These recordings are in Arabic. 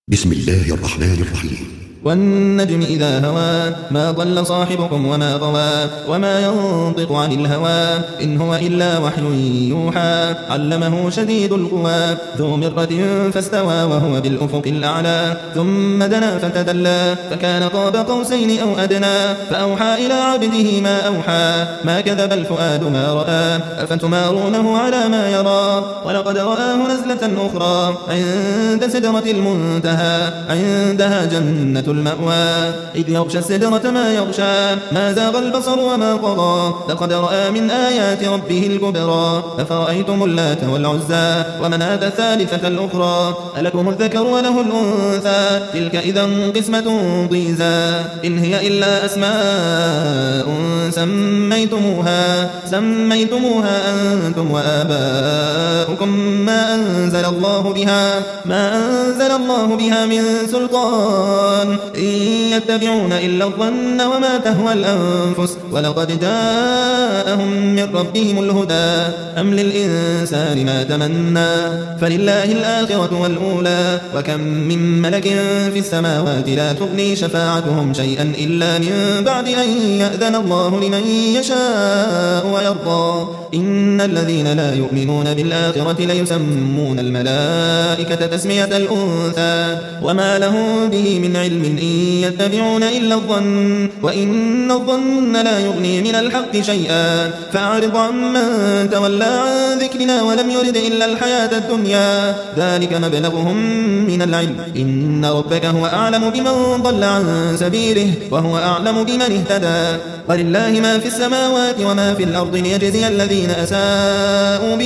بسم الله الرحمن الرحيم. والنجم إذا هوى ما ضل صاحبكم وما غوى وما ينطق عن الهوى إن هو إلا وحي يوحى علمه شديد القوى ذو مرة فاستوى وهو بالأفق الأعلى ثم دنا فتدلى فكان قاب قوسين أو أدنى فأوحى إلى عبده ما أوحى ما كذب الفؤاد ما رأى أفتمارونه على ما يرى ولقد رآه نزلة أخرى عند سدرة المنتهى عندها جنة المأوى إذ يغشى السدرة ما يغشى ما زاغ البصر وما طغى لقد رأى من آيات ربه الكبرى أفرأيتم اللات والعزى ومناة الثالثة الأخرى ألكم الذكر وله الأنثى تلك إذا قسمة ضيزى إن هي إلا أسماء سميتموها أنتم وآباؤكم ما أنزل الله بها من سلطان إن يتبعون إلا الظن وما تهوى الأنفس ولقد جاءهم من ربهم الهدى أم للإنسان ما تمنى فلله الآخرة والأولى وكم من ملك في السماوات لا تغني شفاعتهم شيئا إلا من بعد أن يأذن الله لمن يشاء ويرضى إن الذين لا يؤمنون بالآخرة ليسمون الملائكة تسمية الأنثى وما لهم به من علم إن يتبعون إلا الظن وإن الظن لا يغني من الحق شيئا فأعرض عمن تولى عن ذكرنا ولم يرد إلا الحياة الدنيا ذلك مبلغهم من العلم إن ربك هو أعلم بمن ضل عن سبيله وهو أعلم بمن اهتدى ولله ما في السماوات وما في الأرض ليجزي الذين أساءوا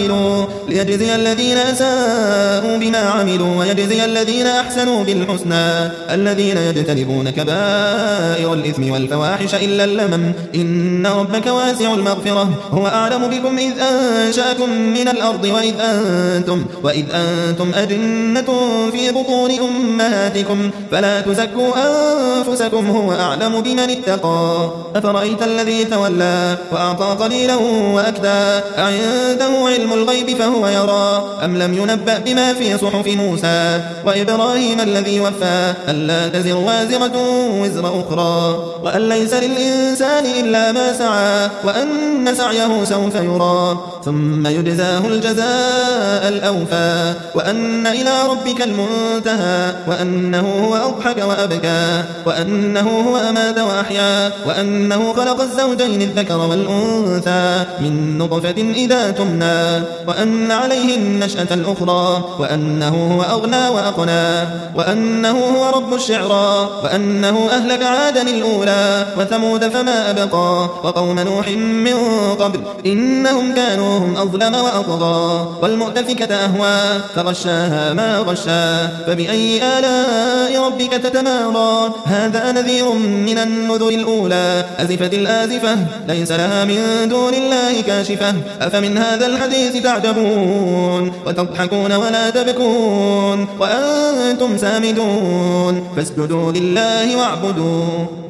بما عملوا ويجزي الذين أحسنوا بالحسنى الذين يجتنبون كبائر الإثم والفواحش إلا اللمم إن ربك واسع المغفرة هو أعلم بكم إذ أنشأكم من الأرض وإذ أنتم أجنة في بطون أمهاتكم فلا تزكوا أنفسكم هو أعلم بمن اتقى أفرأيت الذي تولى وأعطى قليلا وأكدى أعنده علم الغيب فهو يرى أم لم ينبأ بما في صحف موسى وإبراهيم الذي وفى ألا تزر وازرة وزر أخرى وأن ليس للإنسان إلا ما سعى وأن سعيه سوف يرى ثم يجزاه الجزاء الأوفى وأن إلى ربك المنتهى وأنه هو أضحك وأبكى وأنه هو أمات وأحيا وأنه خلق الزوجين الذكر والأنثى من نطفة إذا تمنى وأن عليه النشأة الأخرى وأنه هو أغنى وأقنى وأنه هو رب الشعرى وأنه أهلك عادا الأولى وثمود فما أبقى وقوم نوح من قبل إنهم كانوا هم أظلم وأطغى والمؤتفكة أهوى فغشاها ما غشا فبأي آلاء ربك تتمارى هذا نذير من النذر الأولى أزفت الآزفة ليس لها من دون الله كاشفة أفمن هذا الحديث تعجبون وتضحكون ولا تبكون وأنتم سامدون فاسجدوا لله واعبدوا